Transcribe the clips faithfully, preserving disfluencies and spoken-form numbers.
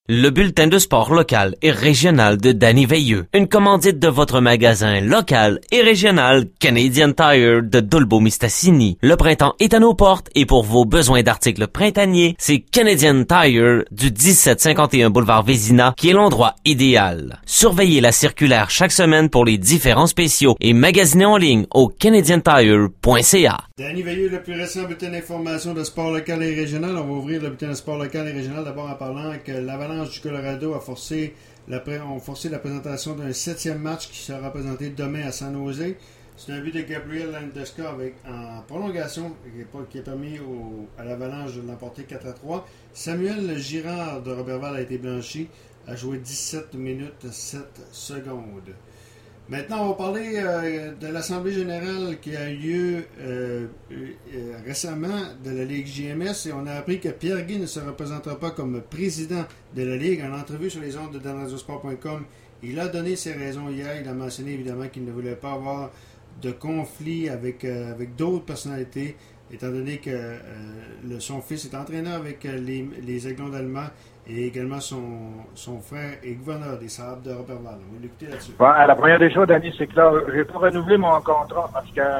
Le bulletin de sport local et régional de Danny Veilleux. Une commandite de votre magasin local et régional Canadian Tire de Dolbeau-Mistassini. Le printemps est à nos portes et pour vos besoins d'articles printaniers, c'est Canadian Tire du dix-sept cinquante et un boulevard Vézina qui est l'endroit idéal. Surveillez la circulaire chaque semaine pour les différents spéciaux et magasinez en ligne au canadian tire point c a. Danny Veilleux, le plus récent bulletin d'information de sport local et régional. On va ouvrir le bulletin de sport local et régional d'abord en parlant que l'Avalanche du Colorado a forcé la, pré- ont forcé la présentation d'un septième match qui sera présenté demain à San Jose. C'est un but de Gabriel Landeskog avec, en prolongation qui, est, qui a permis au, à l'Avalanche de l'emporter quatre à trois. Samuel Girard de Robertval a été blanchi, a joué dix-sept minutes sept secondes. Maintenant, on va parler euh, de l'Assemblée générale qui a eu lieu euh, euh, récemment de la Ligue J M S et on a appris que Pierre Guy ne se représentera pas comme président de la Ligue. En entrevue sur les ondes de dan radio sport point com, il a donné ses raisons hier. Il a mentionné évidemment qu'il ne voulait pas avoir de conflit avec, euh, avec d'autres personnalités, étant donné que euh, le, son fils est entraîneur avec euh, les, les Aiglons d'Allemand et également son, son frère est gouverneur des Sables de Robertval. On va l'écouter là-dessus. Bon, la première des choses, Danny, c'est que là, j'ai pas renouvelé mon contrat parce que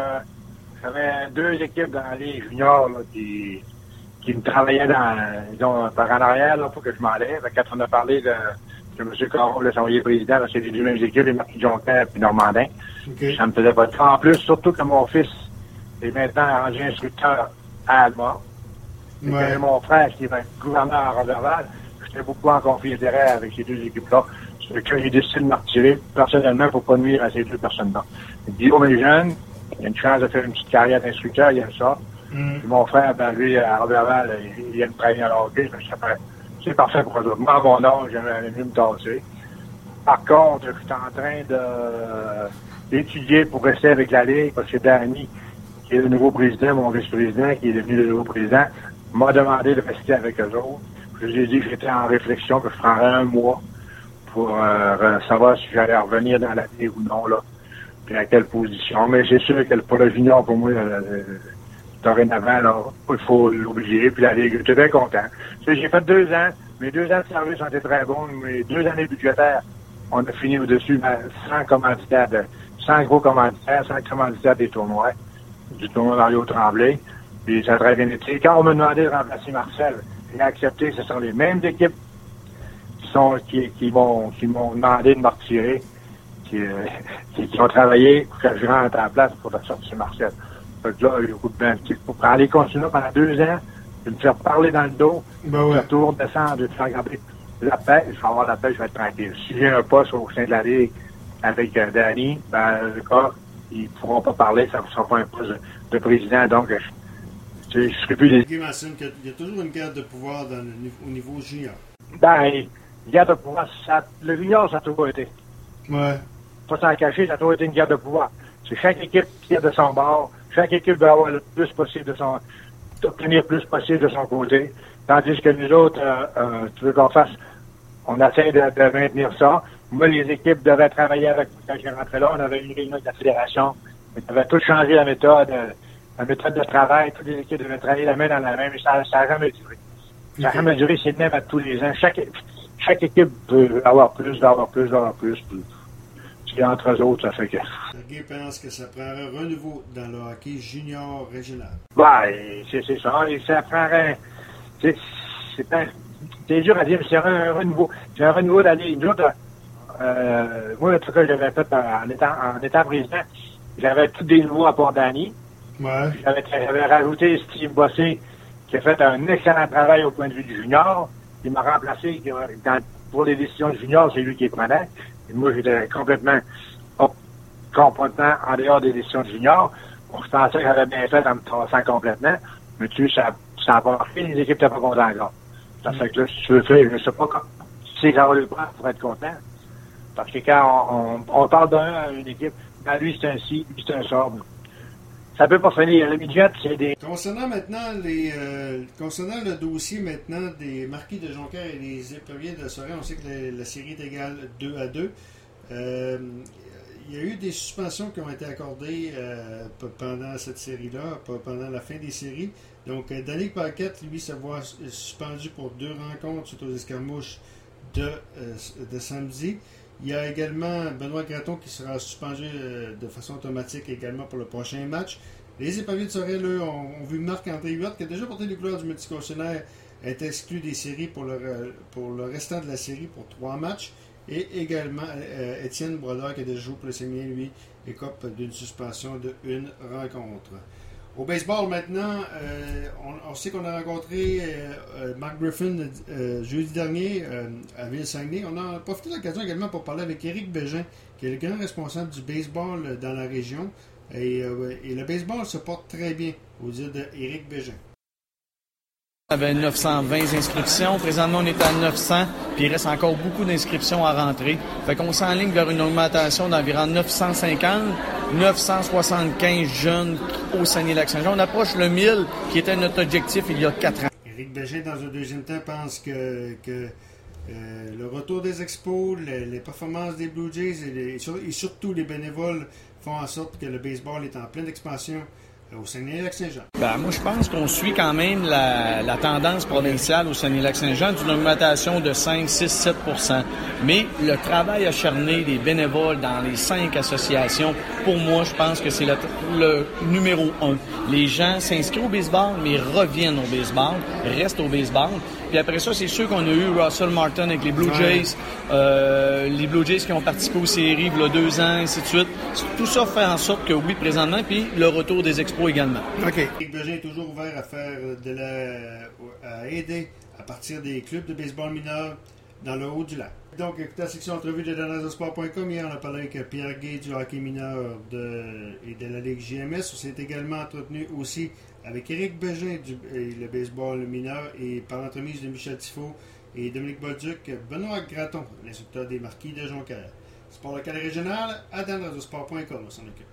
j'avais deux équipes dans les juniors là, qui, qui me travaillaient dans, disons, par en arrière là, pour que je m'enlève. Quand on a parlé de, de M. Caron, le son président, là, c'est les deux mêmes équipes, les Marquis Jonquière et Normandin. Okay. Ça me faisait pas de temps. En plus, surtout que mon fils est maintenant rendu instructeur à Alma. Et ouais. Que mon frère, qui est gouverneur à Robertval, j'étais beaucoup en conflit d'intérêt avec ces deux équipes-là. C'est que j'ai décidé de me retirer personnellement pour pas nuire à ces deux personnes-là. Guillaume est jeune, il a une chance de faire une petite carrière d'instructeur, il aime ça. Mm. Puis mon frère, ben lui, à Robertval, il, il aime travailler à l'hockey, c'est parfait pour eux. Moi, à mon âge, j'aimerais mieux me tasser. Par contre, je suis en train de d'étudier pour rester avec la Ligue, parce que Danny, qui est le nouveau président, mon vice-président, qui est devenu le nouveau président, m'a demandé de rester avec eux autres. Je lui ai dit que j'étais en réflexion, que je prendrais un mois pour euh, savoir si j'allais revenir dans la Ligue ou non, là, puis à quelle position. Mais c'est sûr que pour le junior, pour moi, euh, dorénavant, là, il faut l'oublier, puis la Ligue, j'étais bien content. Tu sais, j'ai fait deux ans, mes deux ans de service ont été très bons, mes deux années budgétaires, on a fini au-dessus sans commanditaires, de, sans gros commanditaires, sans commanditaires des tournois, du tournoi Mario Tremblay, puis ça a très bien été. Quand on m'a demandé de remplacer Marcel, j'ai accepté, ce sont les mêmes équipes qui sont qui, qui m'ont qui m'ont demandé de me retirer, qui, euh, qui, qui ont travaillé pour que je rentre en place pour sortir Marcel. Fait que là, j'ai beaucoup de bien, pour aller continuer pendant deux ans, de me faire parler dans le dos, ben ouais. de tour, descendre, de faire regarder la paix, je vais avoir la paix, je vais être tranquille. Si j'ai un poste au sein de la Ligue avec euh, Danny, ben le cas, ils ne pourront pas parler, ça ne sera pas un poste de, de président, donc je, Je ne serais plus des... Il mentionne qu'il y a toujours une garde de pouvoir dans le, au niveau junior. Ben, garde de pouvoir, ça, le junior, ça a toujours été. Ouais. Pas s'en cacher, ça a toujours été une garde de pouvoir. C'est chaque équipe qui est de son bord. Chaque équipe doit avoir le plus possible de son... obtenir le plus possible de son côté. Tandis que nous autres, euh, euh, tu veux qu'on fasse... On essaie de, de maintenir ça. Moi, les équipes devaient travailler avec... Quand j'ai rentré là, on avait une réunion de la fédération. On avait tout changé la méthode... Euh, la méthode de travail, toutes les équipes devaient travailler la main dans la main, mais ça n'a jamais duré. Ça n'a jamais duré, c'est le même à tous les ans. Chaque, chaque équipe veut avoir plus, veut avoir plus, veut avoir plus. plus. C'est entre eux autres, ça fait que... Sergei pense que ça prendrait un renouveau dans le hockey junior régional. Ben, c'est, c'est ça. Et ça prendrait... C'est, c'est, pas, c'est dur à dire, mais c'est un, un renouveau. C'est un renouveau d'aller... Nous autres, euh, moi, en tout cas, j'avais fait en étant, en étant président, j'avais tous des nouveaux apports Danny. Ouais. J'avais, j'avais rajouté Steve Bossé, qui a fait un excellent travail au point de vue du junior. Il m'a remplacé dans, pour les décisions du junior, c'est lui qui est prenait. Et moi, j'étais complètement, oh, complètement en dehors des décisions du junior. Bon, je pensais que j'avais bien fait en me traçant complètement. Mais tu sais, ça, ça n'a pas marché, les équipes n'étaient pas contentes encore. Ça fait que là, si tu veux faire, je ne sais pas quand, si ça va le prendre pour être content. Parce que quand on, on, on parle d'un à une équipe, ben lui, c'est un ci, lui, c'est un ça. Ça peut pas finir. Le midget, c'est des... Concernant maintenant les... Euh, concernant le dossier maintenant des Marquis de Jonquière et les Éperviers de Sorel, on sait que la, la série est égale deux à deux. Euh, il y a eu des suspensions qui ont été accordées euh, pendant cette série-là, pendant la fin des séries. Donc, euh, Danick Paquette, lui, se voit suspendu pour deux rencontres suite aux escarmouches de, euh, de samedi. Il y a également Benoît Gratton qui sera suspendu euh, de façon automatique également pour le prochain match. Les épaviers de Sorel, eux, ont, ont vu Marc-André Huot, qui a déjà porté les couleurs du multiconstitutionnel, être exclu des séries pour le, pour le restant de la série pour trois matchs. Et également euh, Étienne Brodeur, qui a déjà joué pour le Saguenay, lui, écope d'une suspension de une rencontre. Au baseball maintenant, euh, on, on sait qu'on a rencontré euh, euh, Mark Griffin euh, jeudi dernier euh, à Ville-Saguenay. On a profité de l'occasion également pour parler avec Éric Bégin, qui est le grand responsable du baseball dans la région. Et, euh, et le baseball se porte très bien, aux yeux d'Éric Bégin. On avait neuf cent vingt inscriptions. Présentement, on est à neuf cents, puis il reste encore beaucoup d'inscriptions à rentrer. Fait qu'on s'enligne vers une augmentation d'environ neuf cent cinquante, neuf cent soixante-quinze jeunes au Saguenay-Lac-Saint-Jean. On approche le mille, qui était notre objectif il y a quatre ans. Éric Bégin, dans un deuxième temps, pense que, que euh, le retour des expos, les, les performances des Blue Jays et, les, et surtout les bénévoles font en sorte que le baseball est en pleine expansion au Saguenay-Lac-Saint-Jean. Ben, moi, je pense qu'on suit quand même la, la tendance provinciale au Saguenay-Lac-Saint-Jean d'une augmentation de cinq, six, sept pour cent. Mais le travail acharné des bénévoles dans les cinq associations, pour moi, je pense que c'est le, le numéro un. Les gens s'inscrivent au baseball, mais reviennent au baseball, restent au baseball. Puis après ça, c'est sûr qu'on a eu Russell Martin avec les Blue Jays, euh, les Blue Jays qui ont participé aux séries il y a deux ans, ainsi de suite. Tout ça fait en sorte que oui, présentement, puis le retour des expos également. OK. Éric Bégin est toujours ouvert à faire de la, à aider à partir des clubs de baseball mineur dans le haut du lac. Donc, écoutez la section entrevue de Danas de Sport point com. Hier, on a parlé avec Pierre Gay du hockey mineur de, et de la Ligue J M S. On s'est également entretenu aussi avec Éric Bégin du et le baseball mineur et par l'entremise de Michel Tifo et Dominique Bolduc, Benoît Gratton, l'instructeur des Marquis de Jonquière. Sport local et régional, à danas de sport point com, on s'en occupe.